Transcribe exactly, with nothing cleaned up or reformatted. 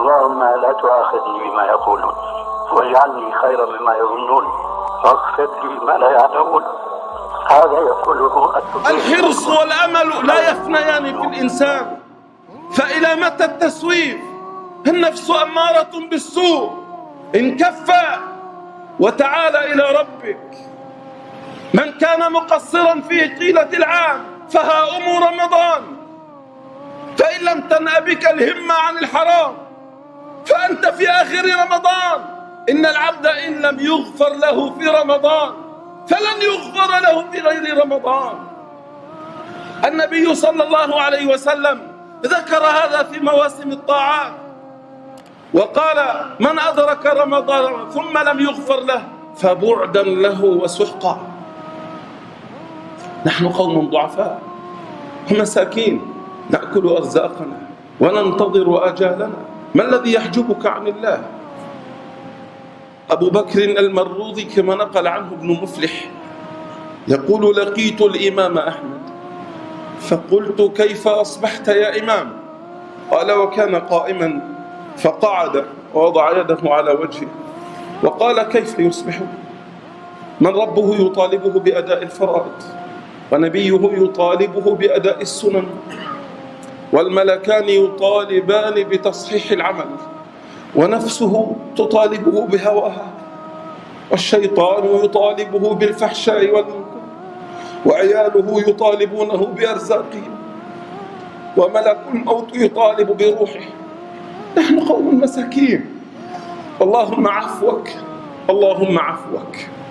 اللهم لا تؤاخذني بما يقولون واجعلني خيرا مما يظنون واغفر لي ما لا يعلمون. هذا يقوله الحرص والأمل لا يفنيان في الإنسان، فإلى متى التسويف؟ النفس أمارة بالسوء. إن كفى وتعال إلى ربك. من كان مقصرا في طيلة العام فها أم رمضان، فإن لم تنأ بك الهمة عن الحرام فأنت في آخر رمضان. إن العبد إن لم يغفر له في رمضان فلن يغفر له في غير رمضان. النبي صلى الله عليه وسلم ذكر هذا في مواسم الطاعات وقال: من أدرك رمضان ثم لم يغفر له فبعدا له وسحقا. نحن قوم ضعفاء ومساكين نأكل أرزاقنا وننتظر أجالنا. ما الذي يحجبك عن الله؟ أبو بكر المروذي كما نقل عنه ابن مفلح يقول: لقيت الإمام أحمد فقلت: كيف أصبحت يا إمام؟ قال: وكان قائما فقعد ووضع يده على وجهه وقال: كيف يصبح؟ من ربه يطالبه بأداء الفرائض، ونبيه يطالبه بأداء السنن، والملكان يطالبان بتصحيح العمل، ونفسه تطالبه بهواها، والشيطان يطالبه بالفحشاء والمنكر، وعياله يطالبونه بأرزاقهم، وملك الموت يطالب بروحه. نحن قوم مساكين. اللهم عفوك، اللهم عفوك.